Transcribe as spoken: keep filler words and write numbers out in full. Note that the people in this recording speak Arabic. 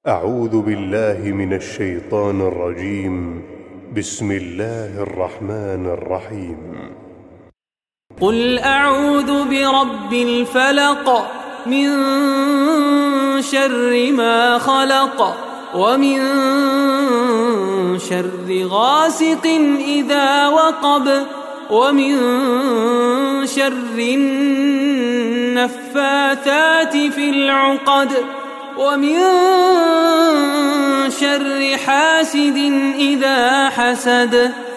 أعوذ بالله من الشيطان الرجيم. بسم الله الرحمن الرحيم. قل أعوذ برب الفلق من شر ما خلق ومن شر غاسق إذا وقب ومن شر النفاثات في العقد ومن شر حاسد إذا حسد.